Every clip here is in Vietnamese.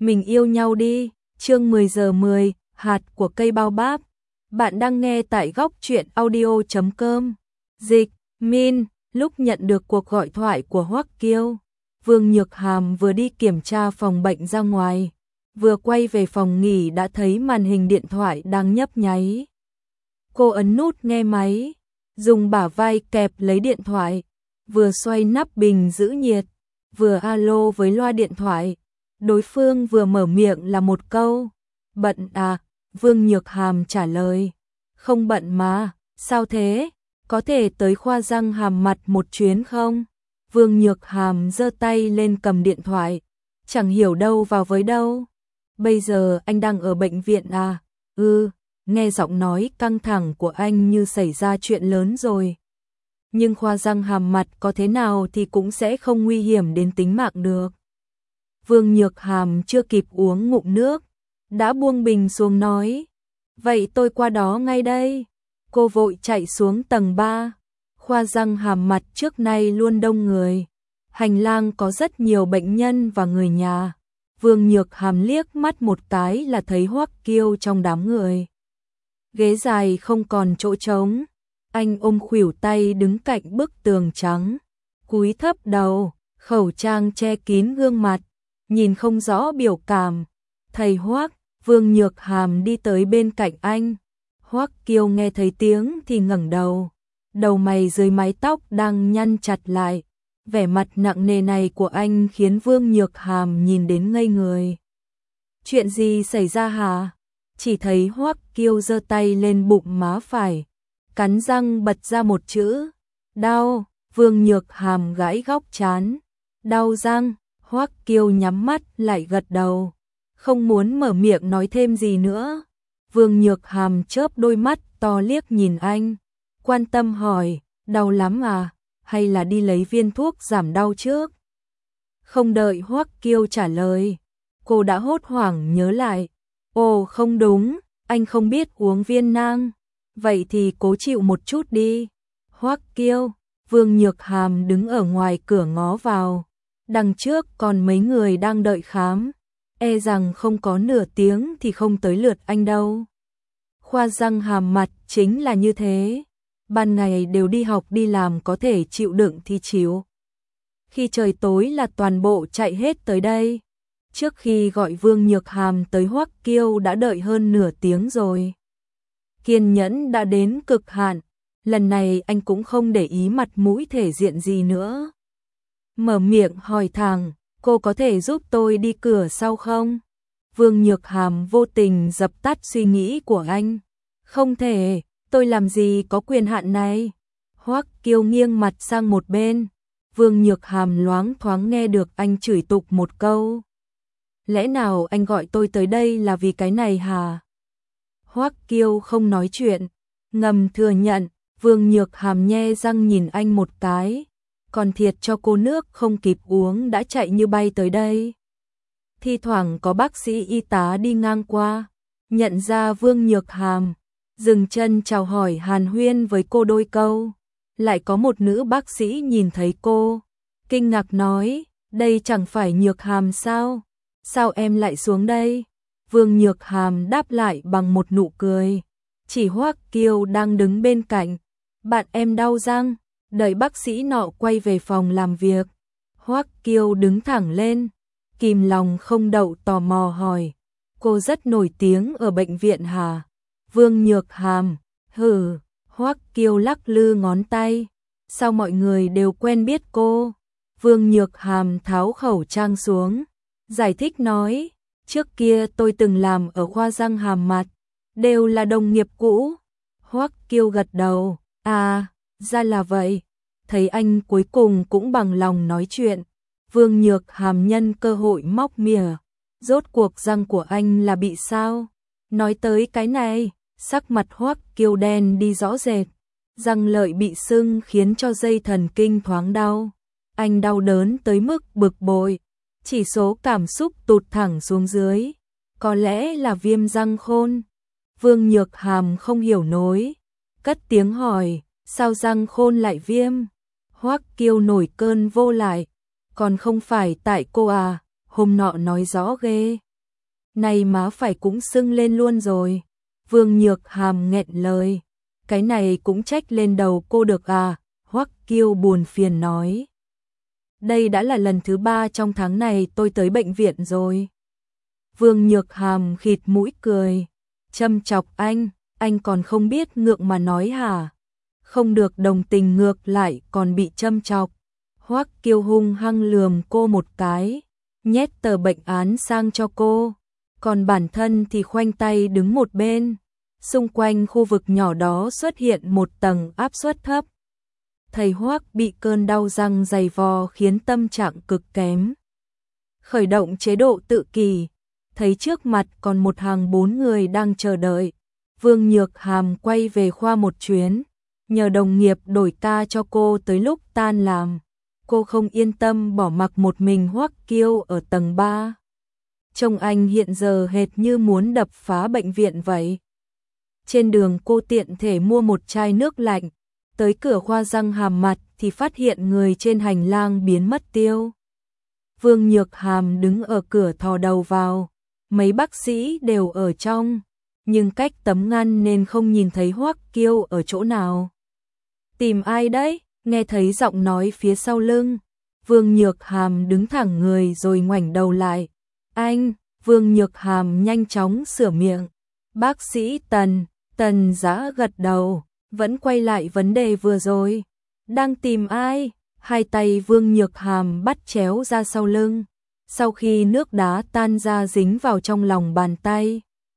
Mình yêu nhau đi. Chương 10 giờ 10, hạt của cây bao báp. Bạn đang nghe tại góc truyện audio.com. Dịch, Min, lúc nhận được cuộc gọi thoại của Hoắc Kiêu, Vương Nhược Hàm vừa đi kiểm tra phòng bệnh ra ngoài, vừa quay về phòng nghỉ đã thấy màn hình điện thoại đang nhấp nháy. Cô ấn nút nghe máy, dùng bả vai kẹp lấy điện thoại, vừa xoay nắp bình giữ nhiệt, vừa alo với loa điện thoại. Đối phương vừa mở miệng là một câu, bận à? Vương Nhược Hàm trả lời, không bận mà, sao thế? Có thể tới khoa răng hàm mặt một chuyến không? Vương Nhược Hàm giơ tay lên cầm điện thoại, chẳng hiểu đâu vào với đâu. Bây giờ anh đang ở bệnh viện à? Nghe giọng nói căng thẳng của anh như xảy ra chuyện lớn rồi. Nhưng khoa răng hàm mặt có thế nào thì cũng sẽ không nguy hiểm đến tính mạng được. Vương Nhược Hàm chưa kịp uống ngụm nước, đã buông bình xuống nói, vậy tôi qua đó ngay đây. Cô vội chạy xuống tầng 3, khoa răng hàm mặt trước nay luôn đông người. Hành lang có rất nhiều bệnh nhân và người nhà. Vương Nhược Hàm liếc mắt một cái là thấy Hoắc Kiêu trong đám người. Ghế dài không còn chỗ trống, anh ôm khuỷu tay đứng cạnh bức tường trắng, cúi thấp đầu, khẩu trang che kín gương mặt, nhìn không rõ biểu cảm. Thầy Hoắc, Vương Nhược Hàm đi tới bên cạnh anh. Hoắc Kiêu nghe thấy tiếng thì ngẩng đầu, đầu mày dưới mái tóc đang nhăn chặt lại. Vẻ mặt nặng nề này của anh khiến Vương Nhược Hàm nhìn đến ngây người. Chuyện gì xảy ra hả? Chỉ thấy Hoắc Kiêu giơ tay lên bụng má phải, cắn răng bật ra một chữ, đau. Vương Nhược Hàm gãi góc trán, đau răng. Hoắc Kiêu nhắm mắt lại gật đầu, không muốn mở miệng nói thêm gì nữa. Vương Nhược Hàm chớp đôi mắt to liếc nhìn anh, quan tâm hỏi, đau lắm à, hay là đi lấy viên thuốc giảm đau trước? Không đợi Hoắc Kiêu trả lời, cô đã hốt hoảng nhớ lại, ồ không đúng, anh không biết uống viên nang, vậy thì cố chịu một chút đi. Hoắc Kiêu, Vương Nhược Hàm đứng ở ngoài cửa ngó vào, đằng trước còn mấy người đang đợi khám, e rằng không có nửa tiếng thì không tới lượt anh đâu. Khoa răng hàm mặt chính là như thế, ban ngày đều đi học đi làm có thể chịu đựng thì chịu. Khi trời tối là toàn bộ chạy hết tới đây. Trước khi gọi Vương Nhược Hàm tới Hoắc Kiêu đã đợi hơn nửa tiếng rồi. Kiên nhẫn đã đến cực hạn, lần này anh cũng không để ý mặt mũi thể diện gì nữa. Mở miệng hỏi thẳng, cô có thể giúp tôi đi cửa sau không? Vương Nhược Hàm vô tình dập tắt suy nghĩ của anh. Không thể, tôi làm gì có quyền hạn này. Hoắc Kiêu nghiêng mặt sang một bên. Vương Nhược Hàm loáng thoáng nghe được anh chửi tục một câu. Lẽ nào anh gọi tôi tới đây là vì cái này hả? Hoắc Kiêu không nói chuyện, ngầm thừa nhận. Vương Nhược Hàm nhe răng nhìn anh một cái, còn thiệt cho cô nước không kịp uống đã chạy như bay tới đây. Thi thoảng có bác sĩ y tá đi ngang qua, nhận ra Vương Nhược Hàm, dừng chân chào hỏi hàn huyên với cô đôi câu. Lại có một nữ bác sĩ nhìn thấy cô, kinh ngạc nói, đây chẳng phải Nhược Hàm sao? Sao em lại xuống đây? Vương Nhược Hàm đáp lại bằng một nụ cười, chỉ Hoắc Kiêu đang đứng bên cạnh. Bạn em đau răng. Đợi bác sĩ nọ quay về phòng làm việc, Hoắc Kiêu đứng thẳng lên, kìm lòng không đậu tò mò hỏi, cô rất nổi tiếng ở bệnh viện hả? Vương Nhược Hàm, hừ. Hoắc Kiêu lắc lư ngón tay, sao mọi người đều quen biết cô? Vương Nhược Hàm tháo khẩu trang xuống, giải thích nói, trước kia tôi từng làm ở khoa răng hàm mặt, đều là đồng nghiệp cũ. Hoắc Kiêu gật đầu, à, ra là vậy. Thấy anh cuối cùng cũng bằng lòng nói chuyện, Vương Nhược Hàm nhân cơ hội móc mỉa, rốt cuộc răng của anh là bị sao? Nói tới cái này, sắc mặt Hoắc Kiêu đen đi rõ rệt, răng lợi bị sưng khiến cho dây thần kinh thoáng đau. Anh đau đớn tới mức bực bội, chỉ số cảm xúc tụt thẳng xuống dưới, có lẽ là viêm răng khôn. Vương Nhược Hàm không hiểu nổi, cất tiếng hỏi, sao răng khôn lại viêm? Hoắc Kiêu nổi cơn vô lại, còn không phải tại cô à, hôm nọ nói rõ ghê, Này má phải cũng sưng lên luôn rồi. Vương Nhược Hàm nghẹn lời. Cái này cũng trách lên đầu cô được à? Hoắc Kiêu buồn phiền nói. Đây đã là lần thứ 3 trong tháng này tôi tới bệnh viện rồi. Vương Nhược Hàm khịt mũi cười. Châm chọc anh còn không biết ngượng mà nói hả? Không được đồng tình ngược lại còn bị châm chọc. Hoắc Kiêu hung hăng lườm cô một cái, nhét tờ bệnh án sang cho cô, còn bản thân thì khoanh tay đứng một bên. Xung quanh khu vực nhỏ đó xuất hiện một tầng áp suất thấp. Thầy Hoắc bị cơn đau răng dày vò khiến tâm trạng cực kém. Khởi động chế độ tự kỷ, thấy trước mặt còn một hàng 4 người đang chờ đợi. Vương Nhược Hàm quay về khoa một chuyến, nhờ đồng nghiệp đổi ca cho cô tới lúc tan làm. Cô không yên tâm bỏ mặc một mình Hoắc Kiêu ở tầng 3. Trông anh hiện giờ hệt như muốn đập phá bệnh viện vậy. Trên đường cô tiện thể mua một chai nước lạnh, tới cửa khoa răng hàm mặt thì phát hiện người trên hành lang biến mất tiêu. Vương Nhược Hàm đứng ở cửa thò đầu vào, mấy bác sĩ đều ở trong, nhưng cách tấm ngăn nên không nhìn thấy Hoắc Kiêu ở chỗ nào. Tìm ai đấy? Nghe thấy giọng nói phía sau lưng, Vương Nhược Hàm đứng thẳng người rồi ngoảnh đầu lại. Anh, Vương Nhược Hàm nhanh chóng sửa miệng. Bác sĩ Tần, Tần Dã gật đầu, vẫn quay lại vấn đề vừa rồi. Đang tìm ai? Hai tay Vương Nhược Hàm bắt chéo ra sau lưng, sau khi nước đá tan ra dính vào trong lòng bàn tay.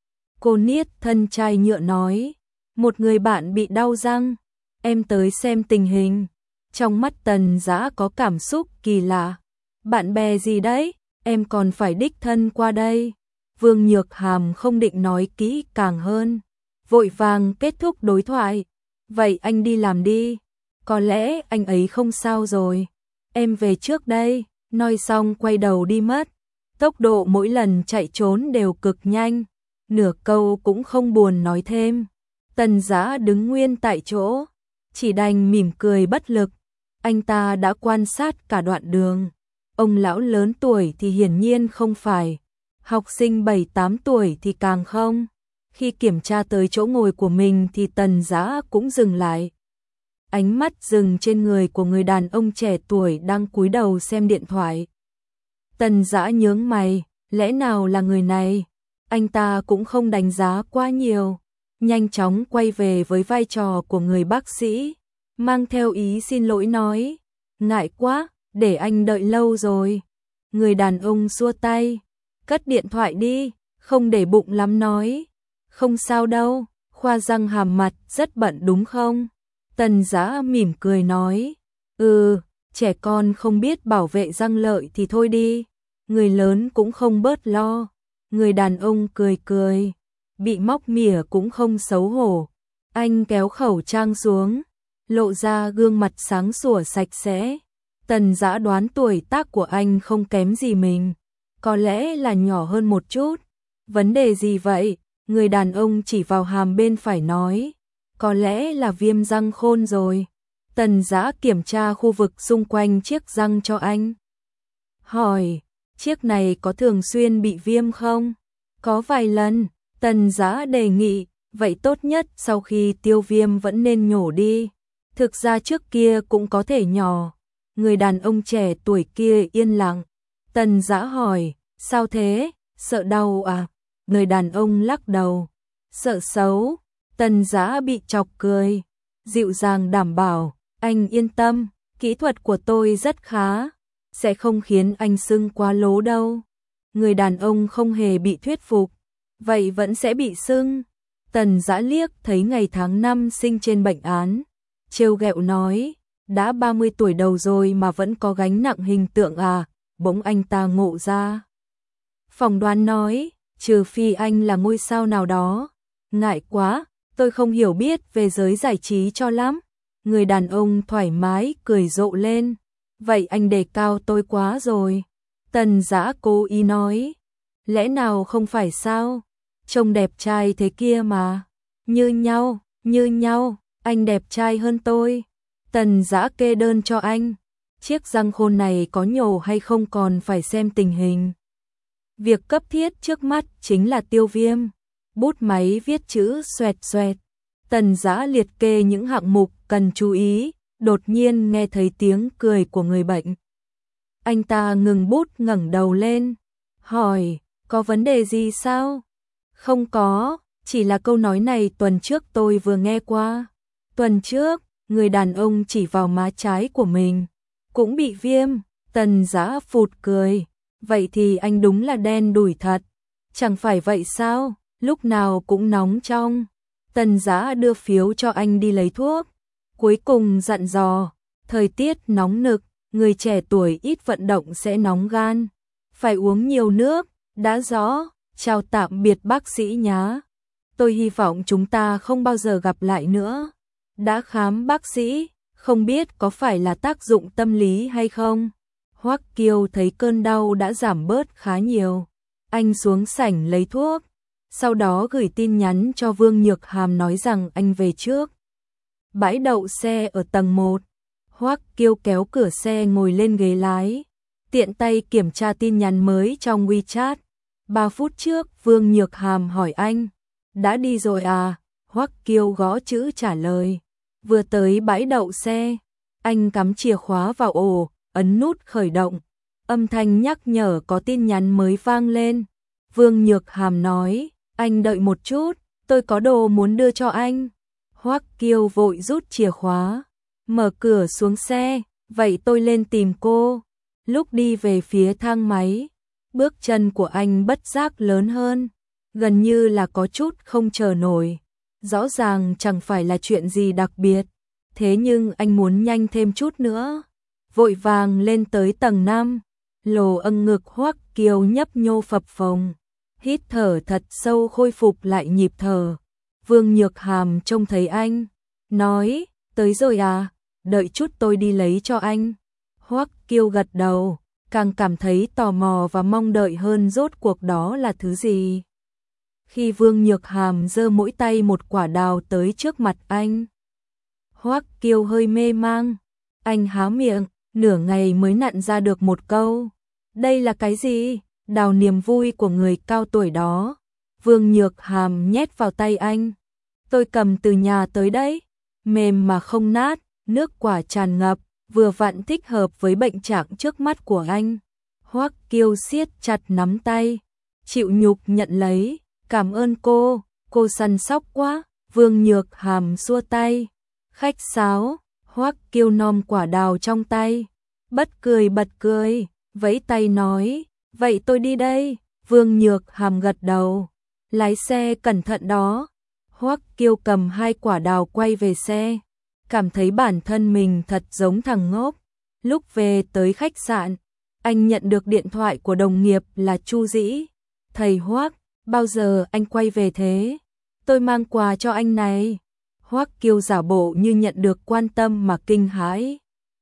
Cô niết thân chai nhựa nói, một người bạn bị đau răng, em tới xem tình hình. Trong mắt Tần Dã có cảm xúc kỳ lạ. Bạn bè gì đấy? Em còn phải đích thân qua đây. Vương Nhược Hàm không định nói kỹ càng hơn, vội vàng kết thúc đối thoại. Vậy anh đi làm đi, có lẽ anh ấy không sao rồi. Em về trước đây. Nói xong quay đầu đi mất. Tốc độ mỗi lần chạy trốn đều cực nhanh, nửa câu cũng không buồn nói thêm. Tần Dã đứng nguyên tại chỗ, chỉ đành mỉm cười bất lực. Anh ta đã quan sát cả đoạn đường. Ông lão lớn tuổi thì hiển nhiên không phải, học sinh 7-8 tuổi thì càng không. Khi kiểm tra tới chỗ ngồi của mình thì Tần Dã cũng dừng lại. Ánh mắt dừng trên người của người đàn ông trẻ tuổi đang cúi đầu xem điện thoại. Tần Dã nhướng mày, lẽ nào là người này? Anh ta cũng không đánh giá quá nhiều, nhanh chóng quay về với vai trò của người bác sĩ, mang theo ý xin lỗi nói, ngại quá, để anh đợi lâu rồi. Người đàn ông xua tay, cất điện thoại đi, không để bụng lắm nói, không sao đâu, khoa răng hàm mặt rất bận đúng không? Tần Dã mỉm cười nói, trẻ con không biết bảo vệ răng lợi thì thôi đi, người lớn cũng không bớt lo. Người đàn ông cười cười, bị móc mỉa cũng không xấu hổ. Anh kéo khẩu trang xuống, lộ ra gương mặt sáng sủa sạch sẽ. Tần Dã đoán tuổi tác của anh không kém gì mình, có lẽ là nhỏ hơn một chút. Vấn đề gì vậy? Người đàn ông chỉ vào hàm bên phải nói, có lẽ là viêm răng khôn rồi. Tần Dã kiểm tra khu vực xung quanh chiếc răng cho anh. Hỏi, chiếc này có thường xuyên bị viêm không? Có vài lần. Tần Dã đề nghị, vậy tốt nhất sau khi tiêu viêm vẫn nên nhổ đi. Thực ra trước kia cũng có thể nhỏ. Người đàn ông trẻ tuổi kia yên lặng. Tần Dã hỏi, sao thế? Sợ đau à? Người đàn ông lắc đầu, sợ xấu. Tần Dã bị chọc cười, dịu dàng đảm bảo, anh yên tâm, kỹ thuật của tôi rất khá, sẽ không khiến anh sưng quá lố đâu. Người đàn ông không hề bị thuyết phục, vậy vẫn sẽ bị sưng. Tần Dã liếc thấy ngày tháng năm sinh trên bệnh án, trêu ghẹo nói, đã 30 tuổi đầu rồi mà vẫn có gánh nặng hình tượng à? Bỗng anh ta ngộ ra. Phỏng đoán nói, trừ phi anh là ngôi sao nào đó. Ngại quá, tôi không hiểu biết về giới giải trí cho lắm. Người đàn ông thoải mái cười rộ lên, vậy anh đề cao tôi quá rồi. Tần Dã cố ý nói, lẽ nào không phải sao? Trông đẹp trai thế kia mà. Như nhau, anh đẹp trai hơn tôi. Tần Dã kê đơn cho anh. Chiếc răng khôn này có nhổ hay không còn phải xem tình hình. Việc cấp thiết trước mắt chính là tiêu viêm. Bút máy viết chữ xoẹt xoẹt. Tần Dã liệt kê những hạng mục cần chú ý, đột nhiên nghe thấy tiếng cười của người bệnh. Anh ta ngừng bút ngẩng đầu lên, hỏi, có vấn đề gì sao? Không có, chỉ là câu nói này tuần trước tôi vừa nghe qua. Tuần trước, người đàn ông chỉ vào má trái của mình, cũng bị viêm. Tần Dã phụt cười, vậy thì anh đúng là đen đủi thật. Chẳng phải vậy sao, lúc nào cũng nóng trong. Tần Dã đưa phiếu cho anh đi lấy thuốc, cuối cùng dặn dò, thời tiết nóng nực, người trẻ tuổi ít vận động sẽ nóng gan, phải uống nhiều nước. Đã rõ, chào tạm biệt bác sĩ nhá. Tôi hy vọng chúng ta không bao giờ gặp lại nữa. Đã khám bác sĩ, không biết có phải là tác dụng tâm lý hay không? Hoắc Kiêu thấy cơn đau đã giảm bớt khá nhiều. Anh xuống sảnh lấy thuốc, sau đó gửi tin nhắn cho Vương Nhược Hàm nói rằng anh về trước. Bãi đậu xe ở tầng 1. Hoắc Kiêu kéo cửa xe ngồi lên ghế lái, tiện tay kiểm tra tin nhắn mới trong WeChat. 3 phút trước, Vương Nhược Hàm hỏi anh, đã đi rồi à? Hoắc Kiêu gõ chữ trả lời, vừa tới bãi đậu xe. Anh cắm chìa khóa vào ổ, ấn nút khởi động. Âm thanh nhắc nhở có tin nhắn mới vang lên. Vương Nhược Hàm nói, anh đợi một chút, tôi có đồ muốn đưa cho anh. Hoắc Kiêu vội rút chìa khóa, mở cửa xuống xe, vậy tôi lên tìm cô. Lúc đi về phía thang máy, bước chân của anh bất giác lớn hơn, gần như là có chút không chờ nổi. Rõ ràng chẳng phải là chuyện gì đặc biệt, thế nhưng anh muốn nhanh thêm chút nữa. Vội vàng lên tới tầng 5, lồ âng ngực Hoắc Kiêu nhấp nhô phập phồng, hít thở thật sâu khôi phục lại nhịp thở. Vương Nhược Hàm trông thấy anh, nói, tới rồi à, đợi chút tôi đi lấy cho anh. Hoắc Kiêu gật đầu, càng cảm thấy tò mò và mong đợi hơn rốt cuộc đó là thứ gì. Khi Vương Nhược Hàm giơ mỗi tay một quả đào tới trước mặt anh, Hoắc Kiêu hơi mê mang, anh há miệng, nửa ngày mới nặn ra được một câu. Đây là cái gì? Đào niềm vui của người cao tuổi đó. Vương Nhược Hàm nhét vào tay anh. Tôi cầm từ nhà tới đấy, mềm mà không nát, nước quả tràn ngập, vừa vặn thích hợp với bệnh trạng trước mắt của anh. Hoắc Kiêu siết chặt nắm tay, chịu nhục nhận lấy, cảm ơn cô săn sóc quá. Vương Nhược Hàm xua tay, khách sáo. Hoắc Kiêu nom quả đào trong tay, bất cười bật cười, vẫy tay nói, vậy tôi đi đây. Vương Nhược Hàm gật đầu, lái xe cẩn thận đó. Hoắc Kiêu cầm 2 quả đào quay về xe, cảm thấy bản thân mình thật giống thằng ngốc. Lúc về tới khách sạn, anh nhận được điện thoại của đồng nghiệp là Chu Dĩ. Thầy Hoắc, bao giờ anh quay về thế? Tôi mang quà cho anh này. Hoắc Kiêu giả bộ như nhận được quan tâm mà kinh hãi.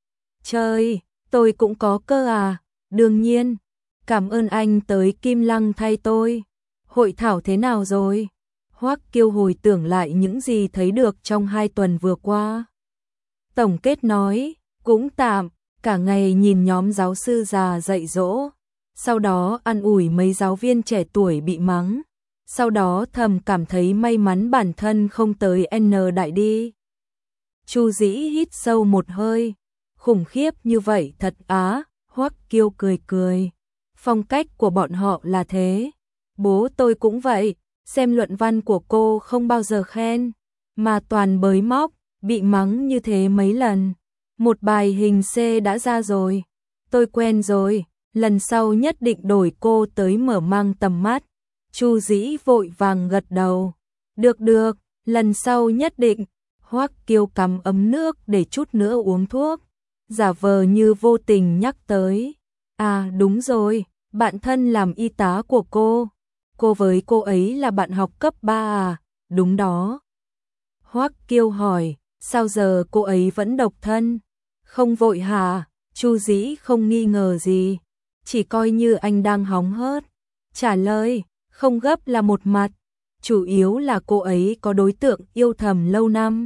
Trời, tôi cũng có cơ à? Đương nhiên, cảm ơn anh tới Kim Lăng thay tôi. Hội thảo thế nào rồi? Hoắc Kiêu hồi tưởng lại những gì thấy được trong 2 tuần vừa qua. Tổng kết nói, cũng tạm, cả ngày nhìn nhóm giáo sư già dạy dỗ, sau đó ăn ủi mấy giáo viên trẻ tuổi bị mắng, sau đó thầm cảm thấy may mắn bản thân không tới N đại đi. Chu Dĩ hít sâu một hơi, khủng khiếp như vậy thật á. Hoắc Kiêu cười cười, phong cách của bọn họ là thế. Bố tôi cũng vậy, xem luận văn của cô không bao giờ khen, mà toàn bới móc, bị mắng như thế mấy lần. Một bài hình C đã ra rồi, tôi quen rồi, lần sau nhất định đổi cô tới mở mang tầm mắt. Chu Dĩ vội vàng gật đầu, được, lần sau nhất định. Hoắc Kiêu cắm ấm nước để chút nữa uống thuốc, giả vờ như vô tình nhắc tới. À đúng rồi, bạn thân làm y tá của cô với cô ấy là bạn học cấp 3 à? Đúng đó. Hoắc Kiêu hỏi, sao giờ cô ấy vẫn độc thân? Không vội hả? Chu Dĩ không nghi ngờ gì, chỉ coi như anh đang hóng hớt. Trả lời, không gấp là một mặt, chủ yếu là cô ấy có đối tượng yêu thầm lâu năm.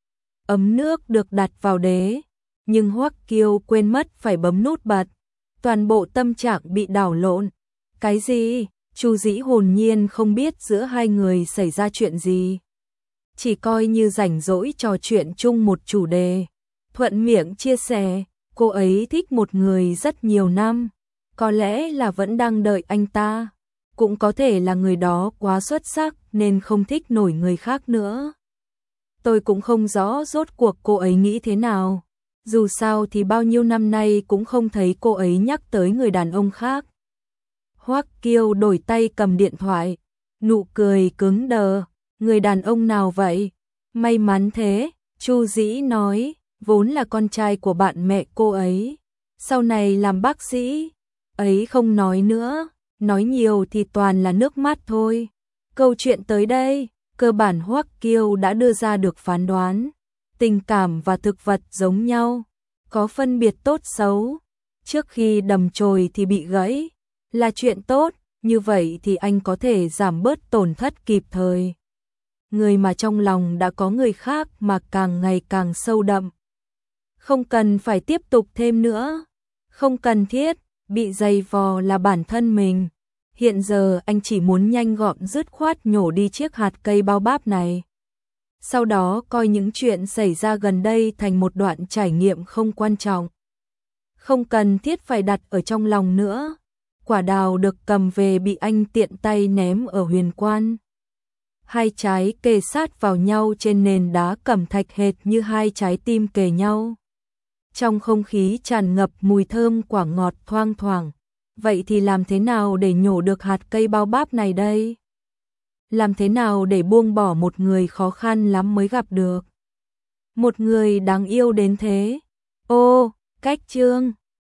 Ấm nước được đặt vào đế, nhưng Hoắc Kiêu quên mất phải bấm nút bật, toàn bộ tâm trạng bị đảo lộn. Cái gì? Chu Dĩ hồn nhiên không biết giữa hai người xảy ra chuyện gì. Chỉ coi như rảnh rỗi trò chuyện chung một chủ đề. Thuận miệng chia sẻ, cô ấy thích một người rất nhiều năm. Có lẽ là vẫn đang đợi anh ta. Cũng có thể là người đó quá xuất sắc nên không thích nổi người khác nữa. Tôi cũng không rõ rốt cuộc cô ấy nghĩ thế nào. Dù sao thì bao nhiêu năm nay cũng không thấy cô ấy nhắc tới người đàn ông khác. Hoắc Kiêu đổi tay cầm điện thoại, nụ cười cứng đờ. Người đàn ông nào vậy? May mắn thế, Chu Dĩ nói, vốn là con trai của bạn mẹ cô ấy. Sau này làm bác sĩ, ấy không nói nữa, nói nhiều thì toàn là nước mắt thôi. Câu chuyện tới đây, cơ bản Hoắc Kiêu đã đưa ra được phán đoán. Tình cảm và thực vật giống nhau, có phân biệt tốt xấu. Trước khi đầm chồi thì bị gãy, là chuyện tốt, như vậy thì anh có thể giảm bớt tổn thất kịp thời. Người mà trong lòng đã có người khác mà càng ngày càng sâu đậm. Không cần phải tiếp tục thêm nữa, không cần thiết, bị dày vò là bản thân mình. Hiện giờ anh chỉ muốn nhanh gọn dứt khoát nhổ đi chiếc hạt cây bao báp này. Sau đó coi những chuyện xảy ra gần đây thành một đoạn trải nghiệm không quan trọng. Không cần thiết phải đặt ở trong lòng nữa. Quả đào được cầm về bị anh tiện tay ném ở Huyền Quan. Hai trái kề sát vào nhau trên nền đá cẩm thạch hệt như hai trái tim kề nhau. Trong không khí tràn ngập mùi thơm quả ngọt thoang thoảng. Vậy thì làm thế nào để nhổ được hạt cây bao báp này đây? Làm thế nào để buông bỏ một người khó khăn lắm mới gặp được? Một người đáng yêu đến thế. Ô, cách chương